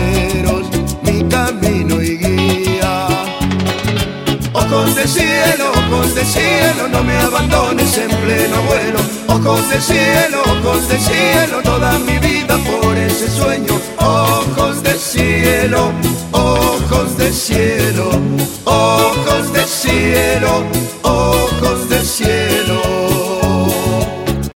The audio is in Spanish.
senderos mi camino y guía. Ojos de cielo, no me abandones en pleno vuelo. Ojos de cielo, toda mi vida por ese sueño. Ojos de cielo, ojos de cielo, ojos de cielo, ojos de cielo.